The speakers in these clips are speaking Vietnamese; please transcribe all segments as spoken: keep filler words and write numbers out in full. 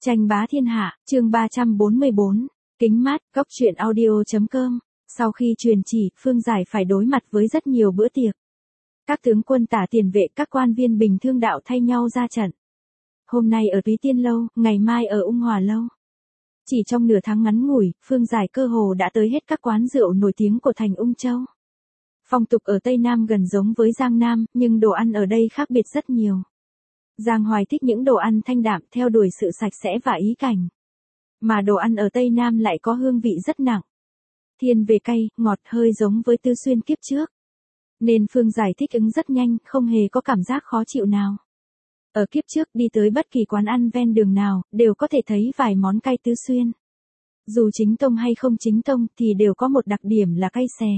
Tranh bá thiên hạ, chương ba trăm bốn mươi bốn, kính mát, góc truyện audio.com. Sau khi truyền chỉ, Phương Giải phải đối mặt với rất nhiều bữa tiệc. Các tướng quân tả tiền vệ, các quan viên bình thương đạo thay nhau ra trận. Hôm nay ở Túy Tiên Lâu, ngày mai ở Ung Hòa Lâu. Chỉ trong nửa tháng ngắn ngủi, Phương Giải cơ hồ đã tới hết các quán rượu nổi tiếng của thành Ung Châu. Phong tục ở Tây Nam gần giống với Giang Nam, nhưng đồ ăn ở đây khác biệt rất nhiều. Giang Hoài thích những đồ ăn thanh đạm theo đuổi sự sạch sẽ và ý cảnh. Mà đồ ăn ở Tây Nam lại có hương vị rất nặng. Thiên về cay, ngọt hơi giống với Tư Xuyên kiếp trước. Nên Phương Giải thích ứng rất nhanh, không hề có cảm giác khó chịu nào. Ở kiếp trước đi tới bất kỳ quán ăn ven đường nào, đều có thể thấy vài món cay Tư Xuyên. Dù chính tông hay không chính tông thì đều có một đặc điểm là cay xè.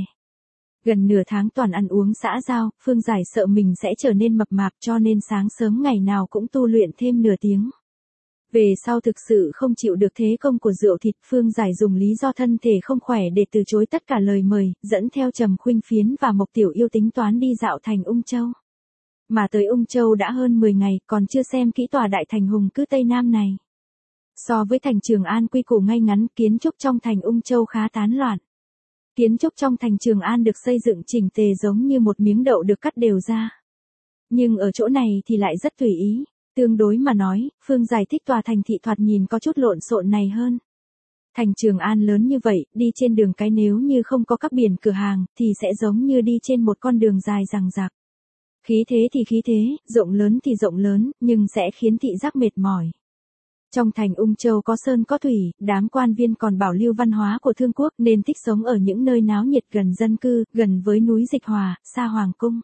Gần nửa tháng toàn ăn uống xã giao, Phương Giải sợ mình sẽ trở nên mập mạp cho nên sáng sớm ngày nào cũng tu luyện thêm nửa tiếng. Về sau thực sự không chịu được thế công của rượu thịt, Phương Giải dùng lý do thân thể không khỏe để từ chối tất cả lời mời, dẫn theo Trầm Khuynh Phiến và Mộc Tiểu Yêu tính toán đi dạo thành Ung Châu. Mà tới Ung Châu đã hơn mười ngày, còn chưa xem kỹ tòa đại thành hùng cứ Tây Nam này. So với thành Trường An quy củ ngay ngắn, kiến trúc trong thành Ung Châu khá tán loạn. Kiến trúc trong thành Trường An được xây dựng chỉnh tề giống như một miếng đậu được cắt đều ra. Nhưng ở chỗ này thì lại rất tùy ý, tương đối mà nói, Phương Giải thích tòa thành thị thoạt nhìn có chút lộn xộn này hơn. Thành Trường An lớn như vậy, đi trên đường cái nếu như không có các biển cửa hàng, thì sẽ giống như đi trên một con đường dài dằng dặc. Khí thế thì khí thế, rộng lớn thì rộng lớn, nhưng sẽ khiến thị giác mệt mỏi. Trong thành Ung Châu có sơn có thủy, đám quan viên còn bảo lưu văn hóa của Thương Quốc nên thích sống ở những nơi náo nhiệt gần dân cư, gần với núi Dịch Hòa, xa Hoàng Cung.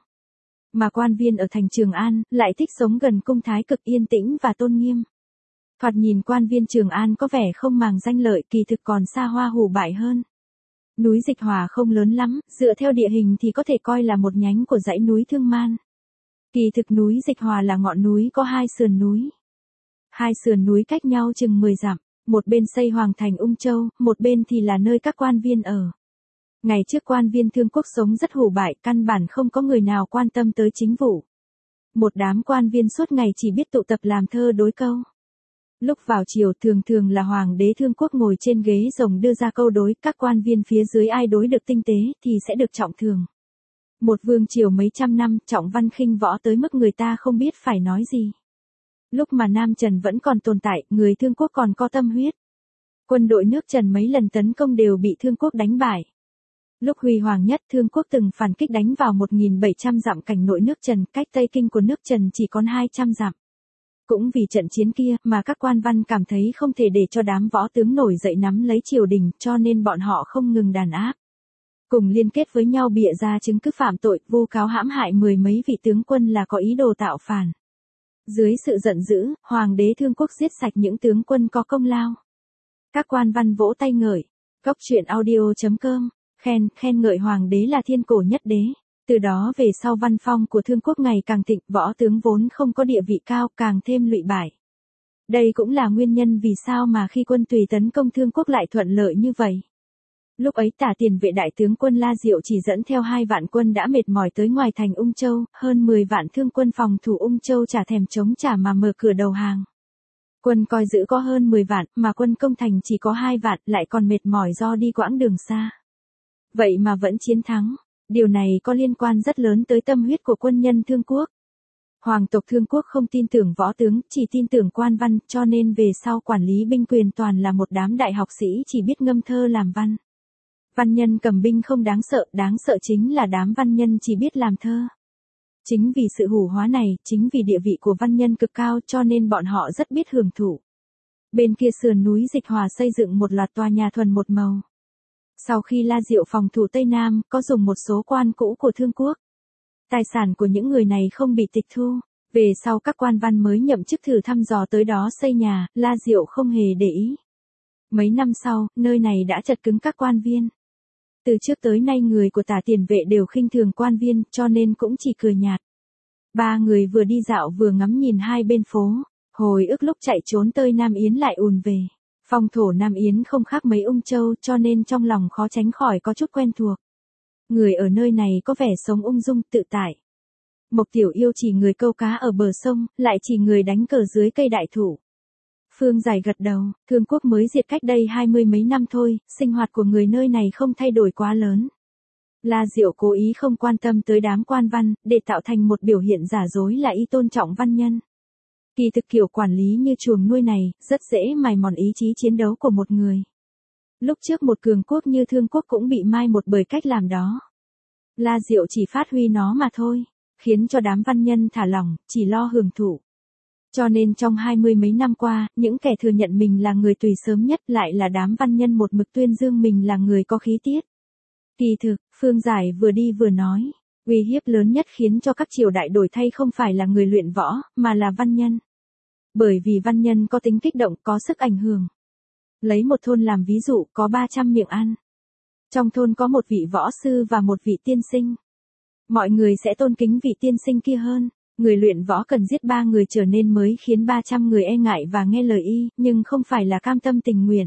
Mà quan viên ở thành Trường An lại thích sống gần cung thái cực yên tĩnh và tôn nghiêm. Thoạt nhìn quan viên Trường An có vẻ không màng danh lợi, kỳ thực còn xa hoa hủ bại hơn. Núi Dịch Hòa không lớn lắm, dựa theo địa hình thì có thể coi là một nhánh của dãy núi Thương Man. Kỳ thực núi Dịch Hòa là ngọn núi có hai sườn núi. Hai sườn núi cách nhau chừng mười dặm, một bên xây hoàng thành Ung Châu, một bên thì là nơi các quan viên ở. Ngày trước quan viên Thương Quốc sống rất hủ bại, căn bản không có người nào quan tâm tới chính vụ. Một đám quan viên suốt ngày chỉ biết tụ tập làm thơ đối câu. Lúc vào chiều thường thường là hoàng đế Thương Quốc ngồi trên ghế rồng đưa ra câu đối, các quan viên phía dưới ai đối được tinh tế thì sẽ được trọng thưởng. Một vương triều mấy trăm năm, trọng văn khinh võ tới mức người ta không biết phải nói gì. Lúc mà Nam Trần vẫn còn tồn tại, người Thương Quốc còn có tâm huyết. Quân đội nước Trần mấy lần tấn công đều bị Thương Quốc đánh bại. Lúc huy hoàng nhất, Thương Quốc từng phản kích đánh vào một nghìn bảy trăm dặm cảnh nội nước Trần, cách Tây Kinh của nước Trần chỉ còn hai trăm dặm. Cũng vì trận chiến kia mà các quan văn cảm thấy không thể để cho đám võ tướng nổi dậy nắm lấy triều đình, cho nên bọn họ không ngừng đàn áp. Cùng liên kết với nhau bịa ra chứng cứ phạm tội, vu cáo hãm hại mười mấy vị tướng quân là có ý đồ tạo phản. Dưới sự giận dữ, Hoàng đế Thương Quốc giết sạch những tướng quân có công lao. Các quan văn vỗ tay ngợi. Góc truyện audio.com, khen, khen ngợi Hoàng đế là thiên cổ nhất đế. Từ đó về sau văn phong của Thương Quốc ngày càng thịnh, võ tướng vốn không có địa vị cao càng thêm lụy bại. Đây cũng là nguyên nhân vì sao mà khi quân Tùy tấn công Thương Quốc lại thuận lợi như vậy. Lúc ấy tả tiền vệ đại tướng quân La Diệu chỉ dẫn theo hai vạn quân đã mệt mỏi tới ngoài thành Ung Châu, hơn mười vạn thương quân phòng thủ Ung Châu chả thèm chống trả mà mở cửa đầu hàng. Quân coi giữ có hơn mười vạn, mà quân công thành chỉ có hai vạn, lại còn mệt mỏi do đi quãng đường xa. Vậy mà vẫn chiến thắng, điều này có liên quan rất lớn tới tâm huyết của quân nhân Thương Quốc. Hoàng tộc Thương Quốc không tin tưởng võ tướng, chỉ tin tưởng quan văn, cho nên về sau quản lý binh quyền toàn là một đám đại học sĩ chỉ biết ngâm thơ làm văn. Văn nhân cầm binh không đáng sợ, đáng sợ chính là đám văn nhân chỉ biết làm thơ. Chính vì sự hủ hóa này, chính vì địa vị của văn nhân cực cao cho nên bọn họ rất biết hưởng thụ. Bên kia sườn núi Dịch Hòa xây dựng một loạt tòa nhà thuần một màu. Sau khi La Diệu phòng thủ Tây Nam, có dùng một số quan cũ của Thương Quốc. Tài sản của những người này không bị tịch thu. Về sau các quan văn mới nhậm chức thử thăm dò tới đó xây nhà, La Diệu không hề để ý. Mấy năm sau, nơi này đã chật cứng các quan viên. Từ trước tới nay người của tả tiền vệ đều khinh thường quan viên, cho nên cũng chỉ cười nhạt. Ba người vừa đi dạo vừa ngắm nhìn hai bên phố, hồi ức lúc chạy trốn tới Nam Yến lại ùn về. Phong thổ Nam Yến không khác mấy Ung Châu cho nên trong lòng khó tránh khỏi có chút quen thuộc. Người ở nơi này có vẻ sống ung dung tự tại. Mộc Tiểu Yêu chỉ người câu cá ở bờ sông, lại chỉ người đánh cờ dưới cây đại thụ. Phương Giải gật đầu, Thương Quốc mới diệt cách đây hai mươi mấy năm thôi, sinh hoạt của người nơi này không thay đổi quá lớn. La Diệu cố ý không quan tâm tới đám quan văn, để tạo thành một biểu hiện giả dối là y tôn trọng văn nhân. Kỳ thực kiểu quản lý như chuồng nuôi này, rất dễ mài mòn ý chí chiến đấu của một người. Lúc trước một cường quốc như Thương Quốc cũng bị mai một bởi cách làm đó. La Diệu chỉ phát huy nó mà thôi, khiến cho đám văn nhân thả lỏng, chỉ lo hưởng thụ. Cho nên trong hai mươi mấy năm qua, những kẻ thừa nhận mình là người tùy sớm nhất lại là đám văn nhân một mực tuyên dương mình là người có khí tiết. Kỳ thực, Phương Giải vừa đi vừa nói, uy hiếp lớn nhất khiến cho các triều đại đổi thay không phải là người luyện võ, mà là văn nhân. Bởi vì văn nhân có tính kích động, có sức ảnh hưởng. Lấy một thôn làm ví dụ, có ba trăm miệng ăn. Trong thôn có một vị võ sư và một vị tiên sinh. Mọi người sẽ tôn kính vị tiên sinh kia hơn. Người luyện võ cần giết ba người trở nên mới khiến ba trăm người e ngại và nghe lời y, nhưng không phải là cam tâm tình nguyện.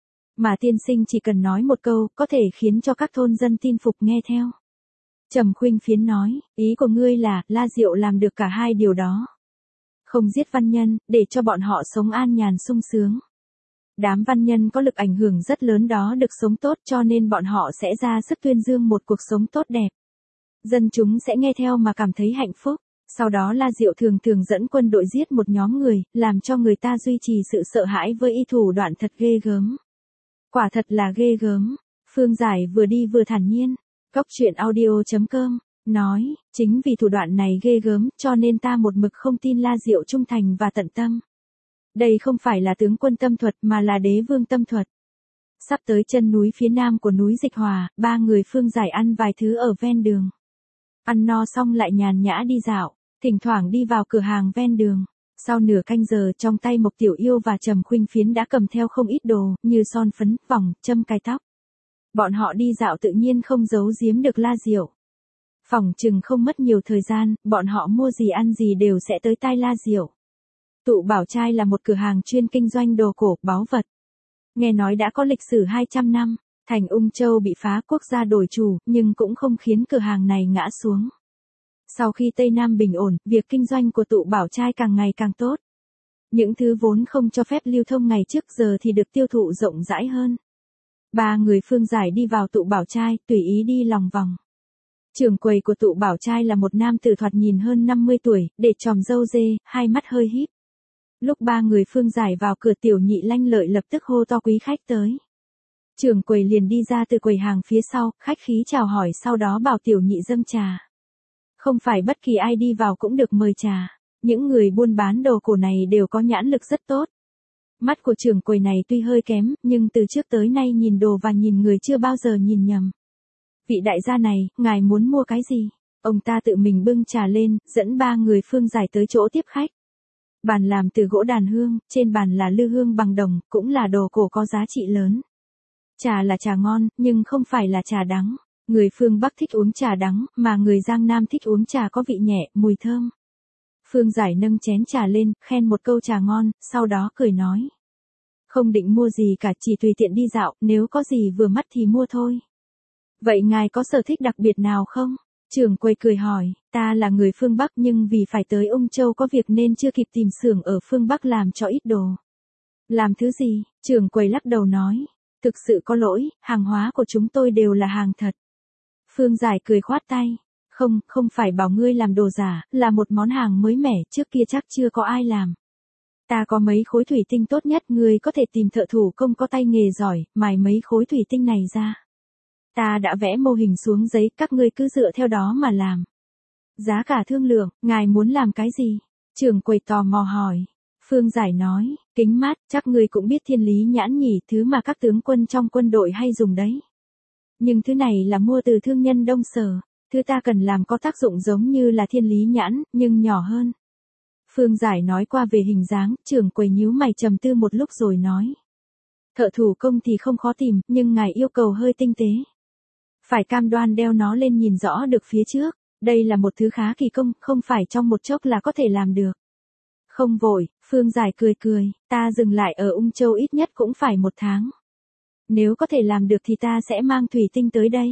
Mà tiên sinh chỉ cần nói một câu, có thể khiến cho các thôn dân tin phục nghe theo. Trầm Khuynh Phiến nói, ý của ngươi là, La Diệu làm được cả hai điều đó. Không giết văn nhân, để cho bọn họ sống an nhàn sung sướng. Đám văn nhân có lực ảnh hưởng rất lớn đó được sống tốt cho nên bọn họ sẽ ra sức tuyên dương một cuộc sống tốt đẹp. Dân chúng sẽ nghe theo mà cảm thấy hạnh phúc. Sau đó La Diệu thường thường dẫn quân đội giết một nhóm người, làm cho người ta duy trì sự sợ hãi với y thủ đoạn thật ghê gớm. Quả thật là ghê gớm. Phương Giải vừa đi vừa thản nhiên. Cóc truyện audio chấm com nói, chính vì thủ đoạn này ghê gớm cho nên ta một mực không tin La Diệu trung thành và tận tâm. Đây không phải là tướng quân tâm thuật mà là đế vương tâm thuật. Sắp tới chân núi phía nam của núi Dịch Hòa, ba người Phương Giải ăn vài thứ ở ven đường. Ăn no xong lại nhàn nhã đi dạo, thỉnh thoảng đi vào cửa hàng ven đường. Sau nửa canh giờ trong tay Mộc Tiểu Yêu và Trầm Khuynh Phiến đã cầm theo không ít đồ, như son phấn, vòng, châm cài tóc. Bọn họ đi dạo tự nhiên không giấu giếm được La Diệu. Phỏng chừng không mất nhiều thời gian, bọn họ mua gì ăn gì đều sẽ tới tai La Diệu. Tụ Bảo Trai là một cửa hàng chuyên kinh doanh đồ cổ, báu vật. Nghe nói đã có lịch sử hai trăm năm, thành Ung Châu bị phá quốc gia đổi chủ, nhưng cũng không khiến cửa hàng này ngã xuống. Sau khi Tây Nam bình ổn, việc kinh doanh của Tụ Bảo Trai càng ngày càng tốt. Những thứ vốn không cho phép lưu thông ngày trước giờ thì được tiêu thụ rộng rãi hơn. Ba người Phương Giải đi vào Tụ Bảo Trai, tùy ý đi lòng vòng. Trưởng quầy của Tụ Bảo Trai là một nam tử thoạt nhìn hơn năm mươi tuổi, để tròm râu dê, hai mắt hơi híp. Lúc ba người Phương Giải vào cửa, Tiểu Nhị Lanh Lợi lập tức hô to quý khách tới. Trưởng quầy liền đi ra từ quầy hàng phía sau, khách khí chào hỏi sau đó bảo Tiểu Nhị dâng trà. Không phải bất kỳ ai đi vào cũng được mời trà. Những người buôn bán đồ cổ này đều có nhãn lực rất tốt. Mắt của trưởng quầy này tuy hơi kém, nhưng từ trước tới nay nhìn đồ và nhìn người chưa bao giờ nhìn nhầm. Vị đại gia này, ngài muốn mua cái gì? Ông ta tự mình bưng trà lên, dẫn ba người Phương Giải tới chỗ tiếp khách. Bàn làm từ gỗ đàn hương, trên bàn là lư hương bằng đồng, cũng là đồ cổ có giá trị lớn. Trà là trà ngon, nhưng không phải là trà đắng. Người phương Bắc thích uống trà đắng, mà người Giang Nam thích uống trà có vị nhẹ, mùi thơm. Phương Giải nâng chén trà lên, khen một câu trà ngon, sau đó cười nói. Không định mua gì cả, chỉ tùy tiện đi dạo, nếu có gì vừa mắt thì mua thôi. Vậy ngài có sở thích đặc biệt nào không? Trưởng quầy cười hỏi, ta là người phương Bắc nhưng vì phải tới Ung Châu có việc nên chưa kịp tìm xưởng ở phương Bắc làm cho ít đồ. Làm thứ gì? Trưởng quầy lắc đầu nói. Thực sự có lỗi, hàng hóa của chúng tôi đều là hàng thật. Phương Giải cười khoát tay. Không, không phải bảo ngươi làm đồ giả, là một món hàng mới mẻ, trước kia chắc chưa có ai làm. Ta có mấy khối thủy tinh tốt nhất, ngươi có thể tìm thợ thủ công có tay nghề giỏi, mài mấy khối thủy tinh này ra. Ta đã vẽ mô hình xuống giấy, các ngươi cứ dựa theo đó mà làm. Giá cả thương lượng, ngài muốn làm cái gì? Trưởng quầy tò mò hỏi. Phương Giải nói, kính mát, chắc ngươi cũng biết thiên lý nhãn nhỉ, thứ mà các tướng quân trong quân đội hay dùng đấy. Nhưng thứ này là mua từ thương nhân Đông Sở, thứ ta cần làm có tác dụng giống như là thiên lý nhãn, nhưng nhỏ hơn. Phương Giải nói qua về hình dáng, trưởng quầy nhíu mày trầm tư một lúc rồi nói. Thợ thủ công thì không khó tìm, nhưng ngài yêu cầu hơi tinh tế. Phải cam đoan đeo nó lên nhìn rõ được phía trước, đây là một thứ khá kỳ công, không phải trong một chốc là có thể làm được. Không vội, Phương Giải cười cười, ta dừng lại ở Ung Châu ít nhất cũng phải một tháng. Nếu có thể làm được thì ta sẽ mang thủy tinh tới đây.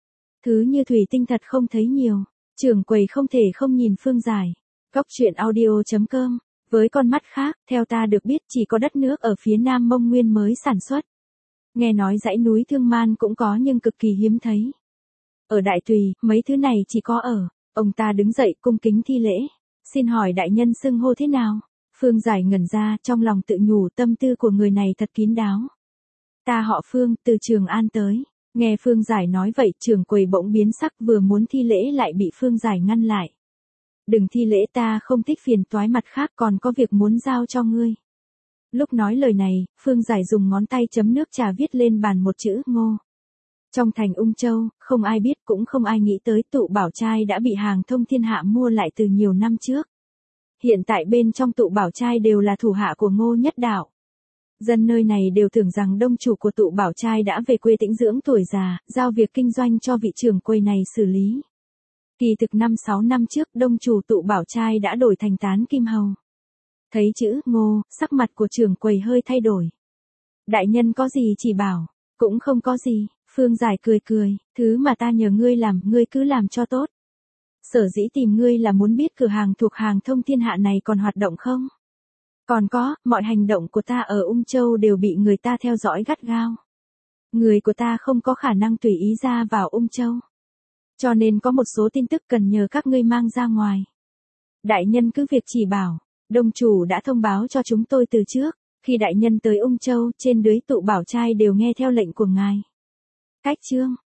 Thứ như thủy tinh thật không thấy nhiều, trưởng quầy không thể không nhìn Phương Giải. Cóc truyện audio chấm com Với con mắt khác, theo ta được biết chỉ có đất nước ở phía Nam Mông Nguyên mới sản xuất. Nghe nói dãy núi Thương Man cũng có nhưng cực kỳ hiếm thấy. Ở Đại Tùy, mấy thứ này chỉ có ở. Ông ta đứng dậy cung kính thi lễ. Xin hỏi đại nhân xưng hô thế nào? Phương Giải ngẩn ra, trong lòng tự nhủ tâm tư của người này thật kín đáo. Ta họ Phương, từ Trường An tới. Nghe Phương Giải nói vậy, trưởng quầy bỗng biến sắc, vừa muốn thi lễ lại bị Phương Giải ngăn lại. Đừng thi lễ, ta không thích phiền toái, mặt khác còn có việc muốn giao cho ngươi. Lúc nói lời này, Phương Giải dùng ngón tay chấm nước trà viết lên bàn một chữ Ngô. Trong thành Ung Châu, không ai biết cũng không ai nghĩ tới tụ bảo trai đã bị Hàng Thông Thiên Hạ mua lại từ nhiều năm trước. Hiện tại bên trong tụ bảo trai đều là thủ hạ của Ngô Nhất Đạo. Dân nơi này đều tưởng rằng đông chủ của tụ bảo trai đã về quê tĩnh dưỡng tuổi già, giao việc kinh doanh cho vị trưởng quầy này xử lý. Kỳ thực năm sáu năm trước đông chủ tụ bảo trai đã đổi thành Tán Kim Hầu. Thấy chữ Ngô, sắc mặt của trưởng quầy hơi thay đổi. Đại nhân có gì chỉ bảo, cũng không có gì, Phương Giải cười cười, thứ mà ta nhờ ngươi làm, ngươi cứ làm cho tốt. Sở dĩ tìm ngươi là muốn biết cửa hàng thuộc Hàng Thông Thiên Hạ này còn hoạt động không? Còn có, mọi hành động của ta ở Ung Châu đều bị người ta theo dõi gắt gao. Người của ta không có khả năng tùy ý ra vào Ung Châu. Cho nên có một số tin tức cần nhờ các ngươi mang ra ngoài. Đại nhân cứ việc chỉ bảo, đông chủ đã thông báo cho chúng tôi từ trước, khi đại nhân tới Ung Châu, trên dưới tụ bảo trai đều nghe theo lệnh của ngài. Cách chương